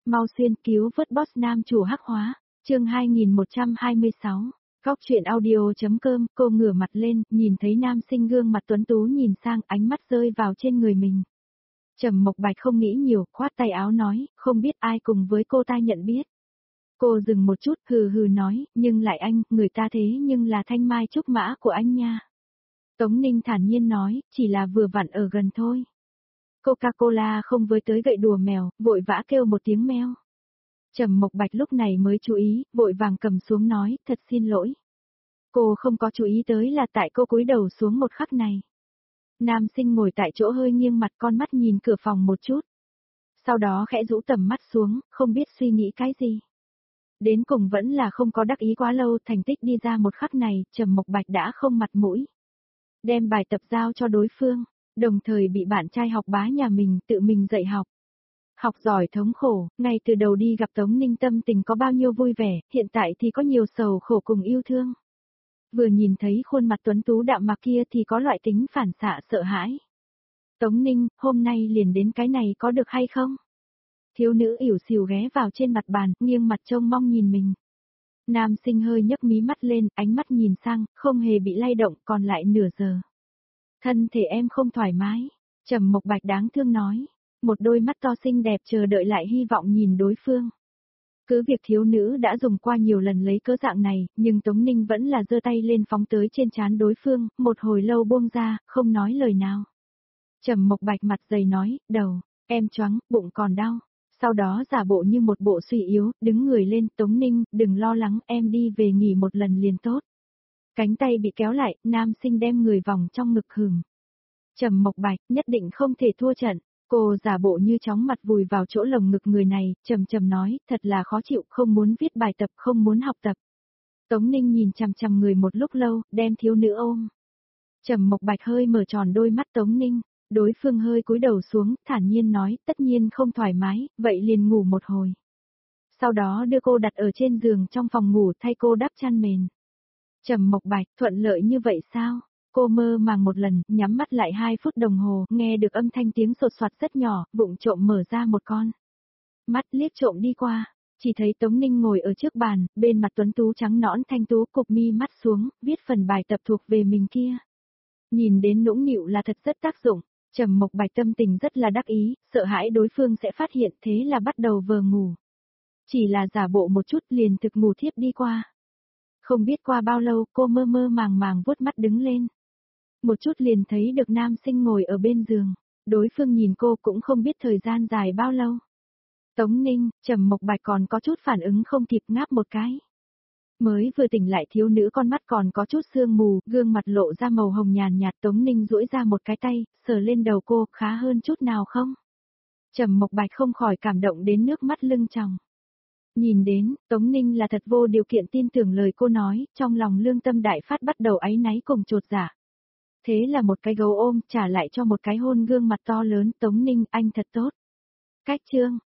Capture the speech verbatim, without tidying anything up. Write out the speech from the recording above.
mau xuyên cứu vớt boss nam chủ hắc hóa, chương hai nghìn một trăm hai mươi sáu. Góc truyện audio.com, cô ngửa mặt lên, nhìn thấy nam sinh gương mặt tuấn tú nhìn sang, ánh mắt rơi vào trên người mình. Trầm Mộc Bạch không nghĩ nhiều, khoát tay áo nói, không biết ai cùng với cô ta nhận biết. Cô dừng một chút, hừ hừ nói, nhưng lại anh, người ta thế nhưng là thanh mai trúc mã của anh nha. Tống Ninh thản nhiên nói, chỉ là vừa vặn ở gần thôi. Coca-Cola không với tới gậy đùa mèo, vội vã kêu một tiếng meo. Trầm Mộc Bạch lúc này mới chú ý, vội vàng cầm xuống nói, thật xin lỗi. Cô không có chú ý tới là tại cô cúi đầu xuống một khắc này. Nam sinh ngồi tại chỗ hơi nghiêng mặt, con mắt nhìn cửa phòng một chút. Sau đó khẽ rũ tầm mắt xuống, không biết suy nghĩ cái gì. Đến cùng vẫn là không có đắc ý quá lâu, thành tích đi ra một khắc này, Trầm Mộc Bạch đã không mặt mũi. Đem bài tập giao cho đối phương, đồng thời bị bạn trai học bá nhà mình tự mình dạy học. Học giỏi thống khổ, ngay từ đầu đi gặp Tống Ninh tâm tình có bao nhiêu vui vẻ, hiện tại thì có nhiều sầu khổ cùng yêu thương. Vừa nhìn thấy khuôn mặt tuấn tú đạm mạc kia thì có loại tính phản xạ sợ hãi. Tống Ninh, hôm nay liền đến cái này có được hay không? Thiếu nữ ỉu xìu ghé vào trên mặt bàn, nghiêng mặt trông mong nhìn mình. Nam sinh hơi nhấc mí mắt lên, ánh mắt nhìn sang, không hề bị lay động, còn lại nửa giờ. Thân thể em không thoải mái, Trầm Mộc Bạch đáng thương nói. Một đôi mắt to xinh đẹp chờ đợi lại hy vọng nhìn đối phương. Cứ việc thiếu nữ đã dùng qua nhiều lần lấy cớ dạng này, nhưng Tống Ninh vẫn là giơ tay lên phóng tới trên trán đối phương, một hồi lâu buông ra, không nói lời nào. Trầm Mộc Bạch mặt dày nói, đầu, em choáng, bụng còn đau. Sau đó giả bộ như một bộ suy yếu, đứng người lên, Tống Ninh, đừng lo lắng, em đi về nghỉ một lần liền tốt. Cánh tay bị kéo lại, nam sinh đem người vòng trong ngực hừm. Trầm Mộc Bạch, nhất định không thể thua trận. Cô giả bộ như chóng mặt vùi vào chỗ lồng ngực người này, trầm trầm nói, thật là khó chịu, không muốn viết bài tập, không muốn học tập. Tống Ninh nhìn chằm chằm người một lúc lâu, đem thiếu nữ ôm. Trầm Mộc Bạch hơi mở tròn đôi mắt Tống Ninh, đối phương hơi cúi đầu xuống, thản nhiên nói, tất nhiên không thoải mái, vậy liền ngủ một hồi. Sau đó đưa cô đặt ở trên giường trong phòng ngủ thay cô đắp chăn mền. Trầm Mộc Bạch, thuận lợi như vậy sao? Cô mơ màng một lần, nhắm mắt lại hai phút đồng hồ, nghe được âm thanh tiếng sột soạt rất nhỏ, bụng trộm mở ra một con. Mắt liếc trộm đi qua, chỉ thấy Tống Ninh ngồi ở trước bàn, bên mặt tuấn tú trắng nõn thanh tú cụp mi mắt xuống, viết phần bài tập thuộc về mình kia. Nhìn đến nũng nịu là thật rất tác dụng, Trầm Mộc Bạch tâm tình rất là đắc ý, sợ hãi đối phương sẽ phát hiện thế là bắt đầu vờ ngủ. Chỉ là giả bộ một chút liền thực ngủ thiếp đi qua. Không biết qua bao lâu cô mơ mơ màng màng vuốt mắt đứng lên. Một chút liền thấy được nam sinh ngồi ở bên giường, đối phương nhìn cô cũng không biết thời gian dài bao lâu. Tống Ninh, Trầm Mộc Bạch còn có chút phản ứng không kịp ngáp một cái. Mới vừa tỉnh lại thiếu nữ con mắt còn có chút sương mù, gương mặt lộ ra màu hồng nhàn nhạt. Tống Ninh duỗi ra một cái tay, sờ lên đầu cô, khá hơn chút nào không? Trầm Mộc Bạch không khỏi cảm động đến nước mắt lưng tròng. Nhìn đến, Tống Ninh là thật vô điều kiện tin tưởng lời cô nói, trong lòng lương tâm đại phát bắt đầu áy náy cùng chột dạ. Thế là một cái gấu ôm trả lại cho một cái hôn gương mặt to lớn, Tống Ninh, anh thật tốt. Cách chương,